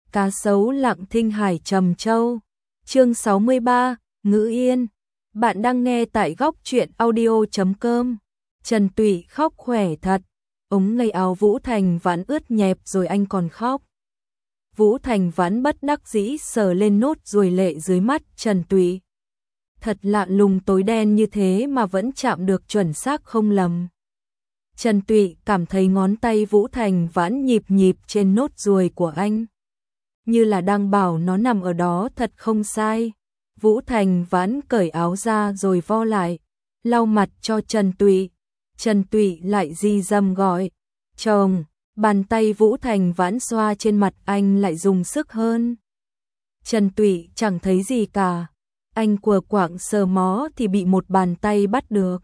cá sấu lặng thinh hải trầm châu. Chương 63, Ngữ Yên. Bạn đang nghe tại góc truyện audio.com. Trần Tụy khóc khỏe thật. Ống lấy áo Vũ Thành Vãn ướt nhẹp rồi anh còn khóc. Vũ Thành Vãn bất đắc dĩ sờ lên nốt ruồi lệ dưới mắt Trần Tụy. Thật lạ lùng, tối đen như thế mà vẫn chạm được chuẩn xác không lầm. Trần Tụy cảm thấy ngón tay Vũ Thành Vãn nhịp nhịp trên nốt ruồi của anh, như là đang bảo nó nằm ở đó thật không sai. Vũ Thành Vãn cởi áo ra rồi vo lại, lau mặt cho Trần Tụy. Trần Tụy lại di dâm gọi, chồng. Bàn tay Vũ Thành Vãn xoa trên mặt anh lại dùng sức hơn. Trần Tụy chẳng thấy gì cả. Anh quờ quạng sờ mó thì bị một bàn tay bắt được.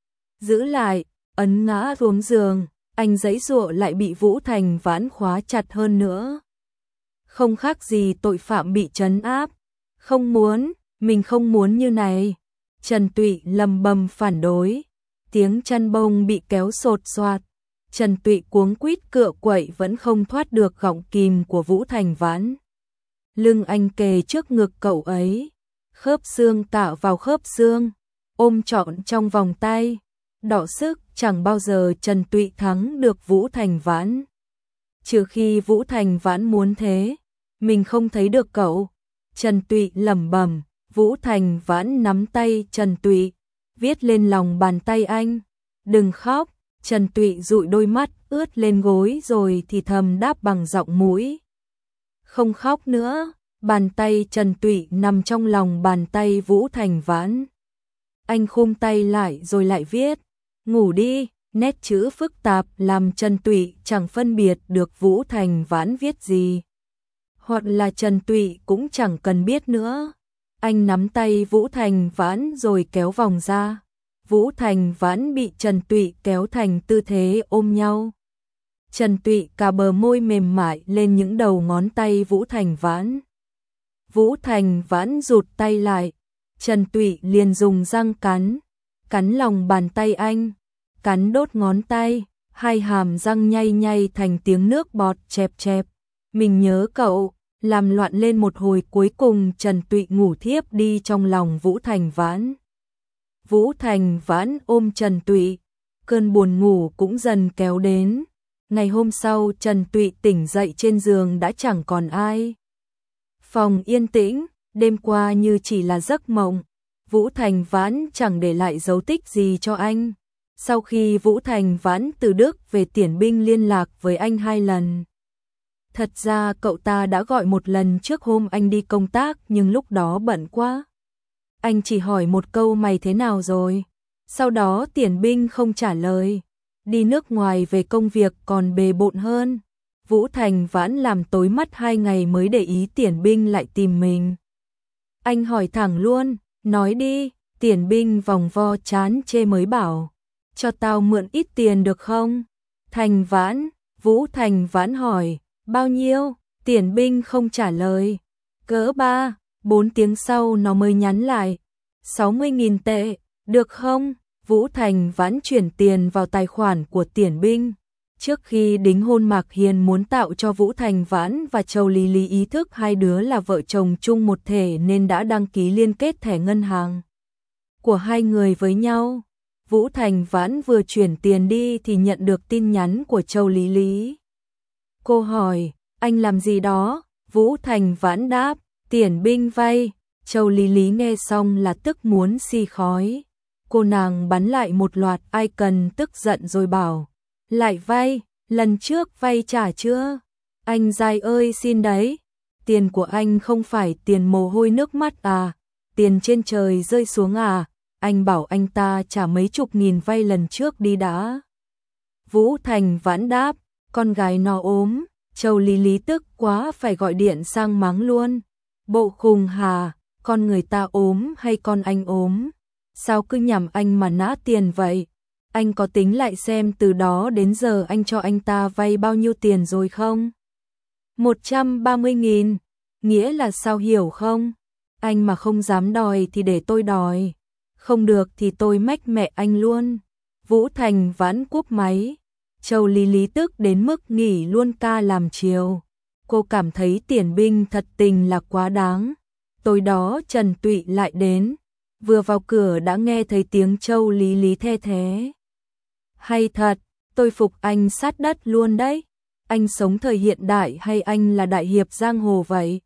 Giữ lại, ấn ngã xuống giường, anh giãy giụa lại bị Vũ Thành Vãn khóa chặt hơn nữa. Không khác gì tội phạm bị trấn áp. Không muốn, mình không muốn như này. Trần Tụy lầm bầm phản đối. Tiếng chăn bông bị kéo sột soạt. Trần Tụy cuống quýt cựa quậy vẫn không thoát được gọng kìm của Vũ Thành Vãn. Lưng anh kề trước ngực cậu ấy, khớp xương tạo vào khớp xương, ôm trọn trong vòng tay. Đọ sức, chẳng bao giờ Trần Tụy thắng được Vũ Thành Vãn. Trừ khi Vũ Thành Vãn muốn thế, mình không thấy được cậu. Trần Tụy lẩm bẩm. Vũ Thành Vãn nắm tay Trần Tụy, viết lên lòng bàn tay anh. Đừng khóc. Trần Tụy dụi đôi mắt ướt lên gối rồi thì thầm đáp bằng giọng mũi. Không khóc nữa. Bàn tay Trần Tụy nằm trong lòng bàn tay Vũ Thành Vãn. Anh khum tay lại rồi lại viết. Ngủ đi. Nét chữ phức tạp làm Trần Tụy chẳng phân biệt được Vũ Thành Vãn viết gì. Hoặc là Trần Tụy cũng chẳng cần biết nữa. Anh nắm tay Vũ Thành Vãn rồi kéo vòng ra. Vũ Thành Vãn bị Trần Tụy kéo thành tư thế ôm nhau. Trần Tụy cà bờ môi mềm mại lên những đầu ngón tay Vũ Thành Vãn. Vũ Thành Vãn rụt tay lại. Trần Tụy liền dùng răng cắn lòng bàn tay anh, cắn đốt ngón tay, hai hàm răng nhay nhay thành tiếng nước bọt chẹp chẹp. Mình nhớ cậu, làm loạn lên một hồi cuối cùng Trần Tụy ngủ thiếp đi trong lòng Vũ Thành Vãn. Vũ Thành Vãn ôm Trần Tụy, cơn buồn ngủ cũng dần kéo đến. Ngày hôm sau Trần Tụy tỉnh dậy trên giường đã chẳng còn ai. Phòng yên tĩnh, đêm qua như chỉ là giấc mộng. Vũ Thành Vãn chẳng để lại dấu tích gì cho anh. Sau khi Vũ Thành Vãn từ Đức về Tiển Binh liên lạc với anh 2 lần. Thật ra cậu ta đã gọi một lần trước hôm anh đi công tác nhưng lúc đó bận quá. Anh chỉ hỏi một câu mày thế nào rồi? Sau đó Tiển Binh không trả lời. Đi nước ngoài về công việc còn bề bộn hơn. Vũ Thành Vãn làm tối mắt 2 ngày mới để ý Tiển Binh lại tìm mình. Anh hỏi thẳng luôn, nói đi. Tiển Binh vòng vo chán chê mới bảo, cho tao mượn ít tiền được không? Thành Vãn, Vũ Thành Vãn hỏi, bao nhiêu? Tiển Binh không trả lời. Cỡ 3-4 tiếng sau nó mới nhắn lại, 60.000 tệ, được không? Vũ Thành Vãn chuyển tiền vào tài khoản của Tiển Binh. Trước khi đính hôn Mạc Hiền muốn tạo cho Vũ Thành Vãn và Châu Lý Lý ý thức hai đứa là vợ chồng chung một thể nên đã đăng ký liên kết thẻ ngân hàng của hai người với nhau. Vũ Thành Vãn vừa chuyển tiền đi thì nhận được tin nhắn của Châu Lý Lý. Cô hỏi, anh làm gì đó? Vũ Thành Vãn đáp, Tiển Binh vay. Châu Lý Lý nghe xong là tức muốn xì khói. Cô nàng bắn lại một loạt icon tức giận rồi bảo, lại vay, lần trước vay trả chưa? Anh dai ơi xin đấy, tiền của anh không phải tiền mồ hôi nước mắt à, tiền trên trời rơi xuống à, anh bảo anh ta trả mấy chục nghìn vay lần trước đi đã. Vũ Thành Vãn đáp, con gái nó ốm. Châu Lý Lý tức quá phải gọi điện sang mắng luôn. Bộ khùng hà, con người ta ốm hay con anh ốm? Sao cứ nhằm anh mà nã tiền vậy? Anh có tính lại xem từ đó đến giờ anh cho anh ta vay bao nhiêu tiền rồi không? 130.000, nghĩa là sao hiểu không? Anh mà không dám đòi thì để tôi đòi. Không được thì tôi mách mẹ anh luôn. Vũ Thành Vãn cúp máy. Châu Lý Lý tức đến mức nghỉ luôn ca làm chiều. Cô cảm thấy Tiền Binh thật tình là quá đáng. Tối đó Trần Tụy lại đến, vừa vào cửa đã nghe thấy tiếng Châu Lý Lý the thế. Hay thật, tôi phục anh sát đất luôn đấy. Anh sống thời hiện đại hay anh là đại hiệp giang hồ vậy?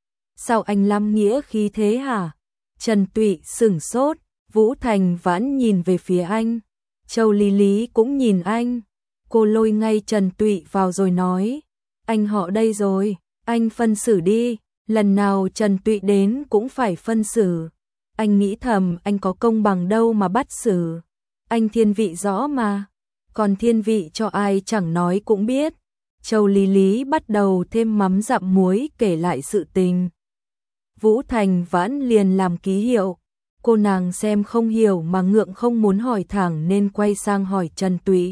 Sao anh lắm nghĩa khí thế hả? Trần Tụy sửng sốt, Vũ Thành Vãn nhìn về phía anh. Châu Lý Lý cũng nhìn anh. Cô lôi ngay Trần Tụy vào rồi nói, anh họ đây rồi, anh phân xử đi. Lần nào Trần Tụy đến cũng phải phân xử. Anh nghĩ thầm anh có công bằng đâu mà bắt xử. Anh thiên vị rõ mà. Còn thiên vị cho ai chẳng nói cũng biết. Châu Lý Lý bắt đầu thêm mắm dặm muối kể lại sự tình. Vũ Thành Vãn liền làm ký hiệu. Cô nàng xem không hiểu mà ngượng không muốn hỏi thẳng nên quay sang hỏi Trần Tụy.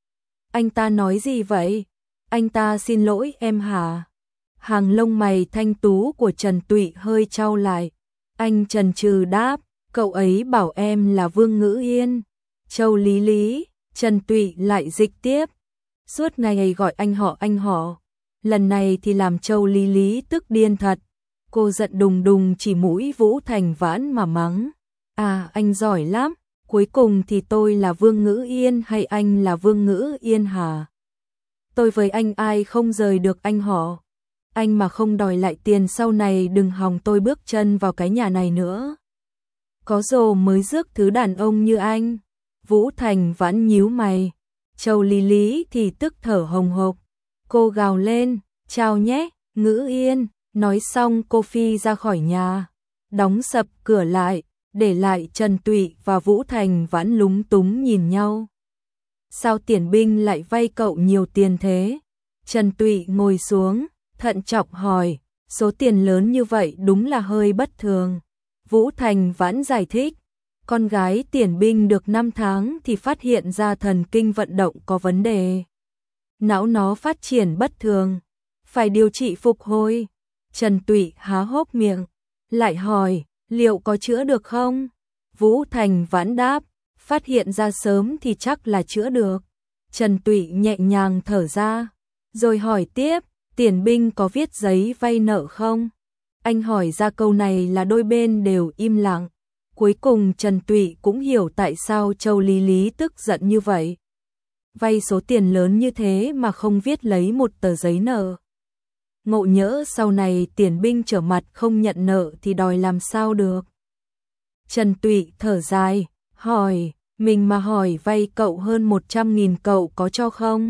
Anh ta nói gì vậy? Anh ta xin lỗi em hả? Hàng lông mày thanh tú của Trần Tụy hơi chau lại. Anh chần chừ đáp, cậu ấy bảo em là Vương Ngữ Yên. Châu Lý Lý, Trần Tụy lại dịch tiếp. Suốt ngày gọi anh họ. Lần này thì làm Châu Lý Lý tức điên thật. Cô giận đùng đùng chỉ mũi Vũ Thành Vãn mà mắng. À, anh giỏi lắm. Cuối cùng thì tôi là Vương Ngữ Yên hay anh là Vương Ngữ Yên hả? Tôi với anh ai không rời được anh họ. Anh mà không đòi lại tiền sau này đừng hòng tôi bước chân vào cái nhà này nữa. Có rồ mới rước thứ đàn ông như anh. Vũ Thành Vãn nhíu mày. Châu Lý Lý thì tức thở hồng hộc. Cô gào lên, chào nhé, Ngữ Yên. Nói xong cô phi ra khỏi nhà. Đóng sập cửa lại, để lại Trần Tụy và Vũ Thành Vãn lúng túng nhìn nhau. Sao Tiền Binh lại vay cậu nhiều tiền thế? Trần Tụy ngồi xuống, thận trọng hỏi, số tiền lớn như vậy đúng là hơi bất thường. Vũ Thành Vãn giải thích, con gái Tiền Binh được 5 tháng thì phát hiện ra thần kinh vận động có vấn đề. Não nó phát triển bất thường, phải điều trị phục hồi. Trần Tụy há hốc miệng, lại hỏi, liệu có chữa được không? Vũ Thành Vãn đáp, phát hiện ra sớm thì chắc là chữa được. Trần Tụy nhẹ nhàng thở ra, rồi hỏi tiếp, Tiền Binh có viết giấy vay nợ không? Anh hỏi ra câu này là đôi bên đều im lặng. Cuối cùng Trần Tụy cũng hiểu tại sao Châu Lý Lý tức giận như vậy. Vay số tiền lớn như thế mà không viết lấy một tờ giấy nợ. Ngộ nhỡ sau này Tiền Binh trở mặt không nhận nợ thì đòi làm sao được. Trần Tụy thở dài, hỏi, mình mà hỏi vay cậu hơn 100.000 cậu có cho không?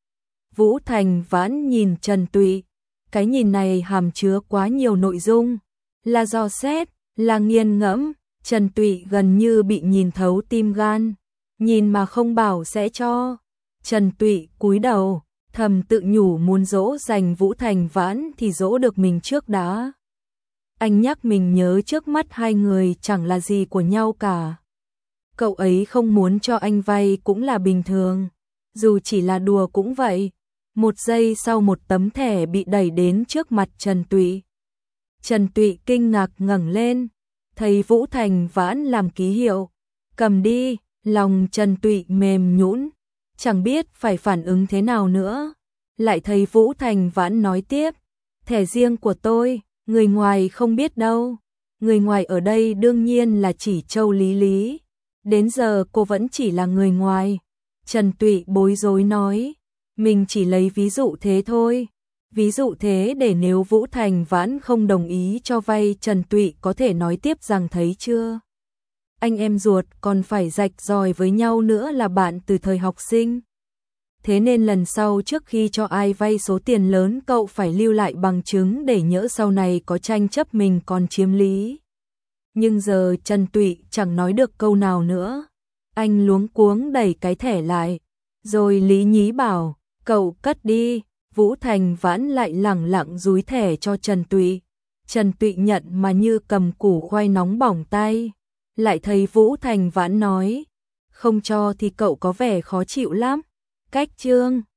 Vũ Thành Vãn nhìn Trần Tụy, cái nhìn này hàm chứa quá nhiều nội dung, là dò xét, là nghiền ngẫm. Trần Tụy gần như bị nhìn thấu tim gan, nhìn mà không bảo sẽ cho. Trần Tụy cúi đầu, thầm tự nhủ muốn dỗ dành Vũ Thành Vãn thì dỗ được mình trước đã. Anh nhắc mình nhớ trước mắt hai người chẳng là gì của nhau cả. Cậu ấy không muốn cho anh vay cũng là bình thường, dù chỉ là đùa cũng vậy. Một giây sau một tấm thẻ bị đẩy đến trước mặt Trần Tụy. Trần Tụy kinh ngạc ngẩng lên, thấy Vũ Thành Vãn làm ký hiệu, cầm đi. Lòng Trần Tụy mềm nhũn, chẳng biết phải phản ứng thế nào nữa. Lại thấy Vũ Thành Vãn nói tiếp, thẻ riêng của tôi, người ngoài không biết đâu. Người ngoài ở đây đương nhiên là chỉ Châu Lý Lý. Đến giờ cô vẫn chỉ là người ngoài. Trần Tụy bối rối nói, mình chỉ lấy ví dụ thế thôi. Ví dụ thế để nếu Vũ Thành Vãn không đồng ý cho vay, Trần Tụy có thể nói tiếp rằng thấy chưa? Anh em ruột còn phải rạch ròi với nhau nữa là bạn từ thời học sinh. Thế nên lần sau trước khi cho ai vay số tiền lớn cậu phải lưu lại bằng chứng để nhỡ sau này có tranh chấp mình còn chiếm lý. Nhưng giờ Trần Tụy chẳng nói được câu nào nữa. Anh luống cuống đẩy cái thẻ lại. Rồi lý nhí bảo, cậu cất đi. Vũ Thành Vãn lại lẳng lặng dúi thẻ cho Trần Tụy. Trần Tụy nhận mà như cầm củ khoai nóng bỏng tay. Lại thấy Vũ Thành Vãn nói, không cho thì cậu có vẻ khó chịu lắm. Cách chương